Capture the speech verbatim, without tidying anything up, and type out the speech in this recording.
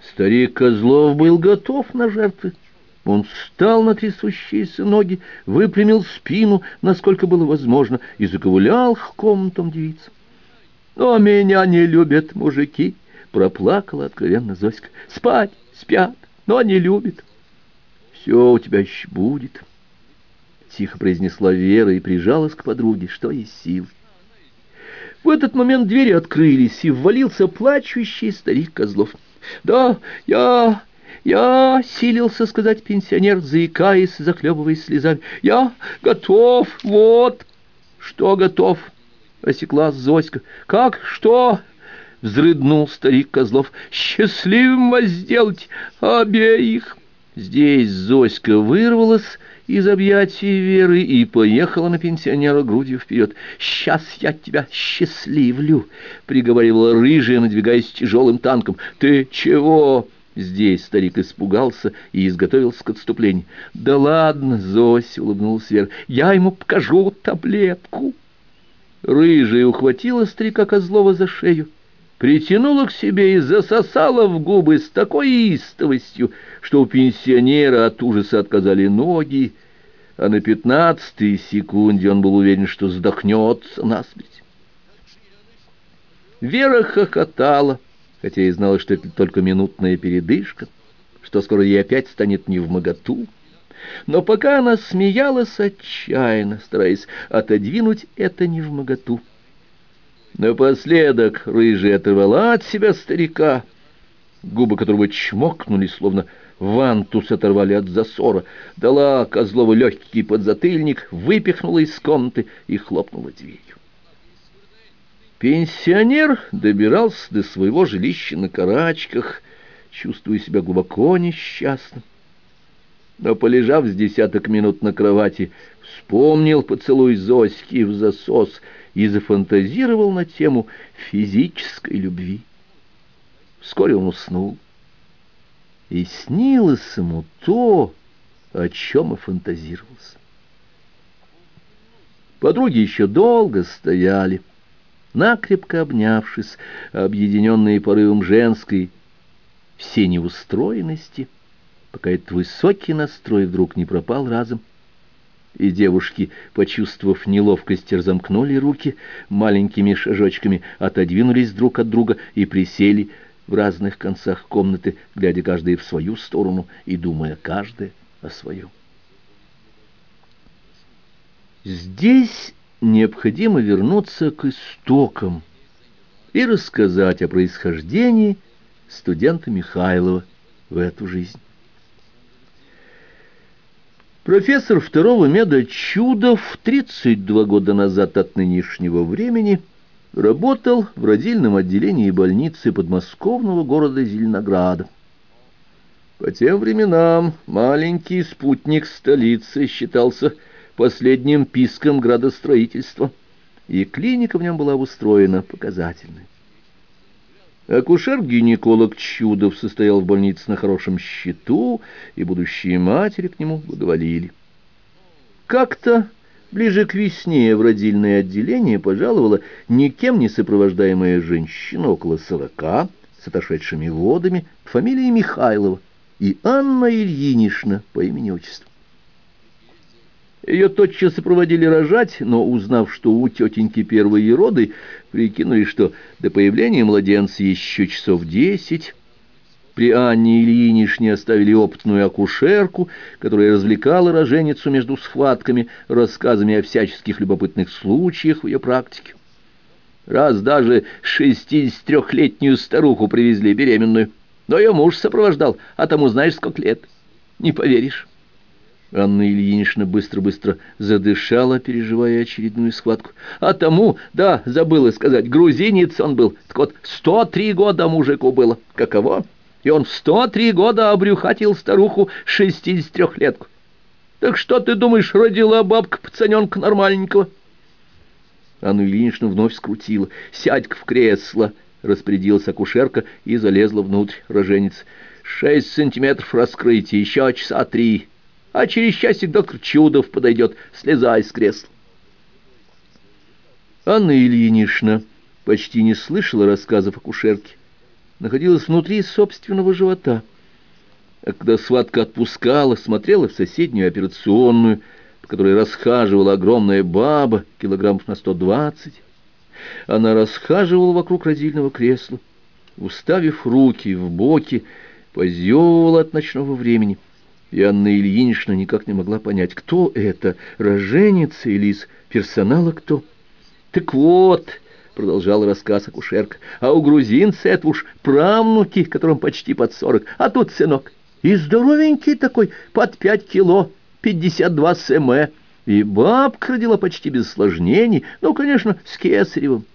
Старик Козлов был готов на жертвы. Он встал на трясущиеся ноги, выпрямил спину, насколько было возможно, и заковылял к комнатам девиц. «Но меня не любят мужики», — проплакала откровенно Зоська. «Спать спят, но не любят». «Все у тебя еще будет», — тихо произнесла Вера и прижалась к подруге, что есть сил. В этот момент двери открылись, и ввалился плачущий старик Козлов. «Да, я... я...» — силился сказать пенсионер, заикаясь, захлебываясь слезами. «Я готов, вот...» «Что готов?» — осеклась Зоська. «Как что?» — взрыднул старик Козлов. «Счастливым вас сделать обеих!» Здесь Зоська вырвалась из объятий Веры и поехала на пенсионера грудью вперед. «Сейчас я тебя счастливлю!» — приговаривала рыжая, надвигаясь тяжелым танком. «Ты чего?» Здесь старик испугался и изготовился к отступлению. «Да ладно, Зося!» — улыбнулась Вера. «Я ему покажу таблетку!» Рыжая ухватила старика Козлова за шею, притянула к себе и засосала в губы с такой истовостью, что у пенсионера от ужаса отказали ноги, а на пятнадцатой секунде он был уверен, что задохнется насмерть. Вера хохотала, хотя и знала, что это только минутная передышка, что скоро ей опять станет невмоготу. Но пока она смеялась отчаянно, стараясь отодвинуть это невмоготу. Напоследок рыжая оторвала от себя старика, губы которого чмокнули, словно вантус оторвали от засора, дала Козлову легкий подзатыльник, выпихнула из комнаты и хлопнула дверью. Пенсионер добирался до своего жилища на карачках, чувствуя себя глубоко несчастным. Но, полежав с десяток минут на кровати, вспомнил поцелуй Зоськи в засос и зафантазировал на тему физической любви. Вскоре он уснул, и снилось ему то, о чем и фантазировался. Подруги еще долго стояли, накрепко обнявшись, объединенные порывом женской всей неустроенности, пока этот высокий настрой вдруг не пропал разом. И девушки, почувствовав неловкость, разомкнули руки, маленькими шажочками отодвинулись друг от друга и присели в разных концах комнаты, глядя каждая в свою сторону и думая каждая о своем. Здесь необходимо вернуться к истокам и рассказать о происхождении студента Михайлова в эту жизнь. Профессор второго меда Чудов тридцать два года назад от нынешнего времени работал в родильном отделении больницы подмосковного города Зеленограда. По тем временам маленький спутник столицы считался последним писком градостроительства, и клиника в нем была устроена показательной. Акушер-гинеколог Чудов состоял в больнице на хорошем счету, и будущие матери к нему благоволили. Как-то ближе к весне в родильное отделение пожаловала никем не сопровождаемая женщина около сорока, с отошедшими водами, фамилией Михайлова, и Анна Ильинична по имени-отчеству. Ее тотчас сопроводили рожать, но, узнав, что у тетеньки первые роды, прикинули, что до появления младенца еще часов десять. При Анне Ильиничне оставили опытную акушерку, которая развлекала роженицу между схватками, рассказами о всяческих любопытных случаях в ее практике. Раз даже шестидесятитрехлетнюю старуху привезли беременную, но ее муж сопровождал, а тому знаешь сколько лет. Не поверишь. Анна Ильинична быстро-быстро задышала, переживая очередную схватку. А тому, да, забыла сказать, грузинец он был. Так вот, сто три года мужику было. Каково? И он в сто три года обрюхатил старуху шестидесятитрехлетку. Так что ты думаешь, родила бабка пацаненка нормальненького? Анну Ильиничну вновь скрутила. «Сядь-ка в кресло», — распорядилась акушерка и залезла внутрь роженицы. «Шесть сантиметров раскрытия, еще часа три. А через часик доктор Чудов подойдет. Слезай с кресла». Анна Ильинична почти не слышала рассказов акушерки, находилась внутри собственного живота. А когда сватка отпускала, смотрела в соседнюю операционную, по которой расхаживала огромная баба, килограммов на сто двадцать. Она расхаживала вокруг родильного кресла, уставив руки в боки, позевывала от ночного времени. И Анна Ильинична никак не могла понять, кто это, роженица или из персонала кто. «Так вот», — продолжал рассказ акушерка, — «а у грузинца это уж правнуки, которым почти под сорок, а тут сынок, и здоровенький такой, под пять кило, пятьдесят два см, и бабка родила почти без осложнений, ну, конечно, с кесаревым.